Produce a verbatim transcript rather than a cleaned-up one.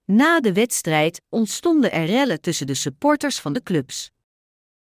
Na de wedstrijd ontstonden er rellen tussen de supporters van de clubs.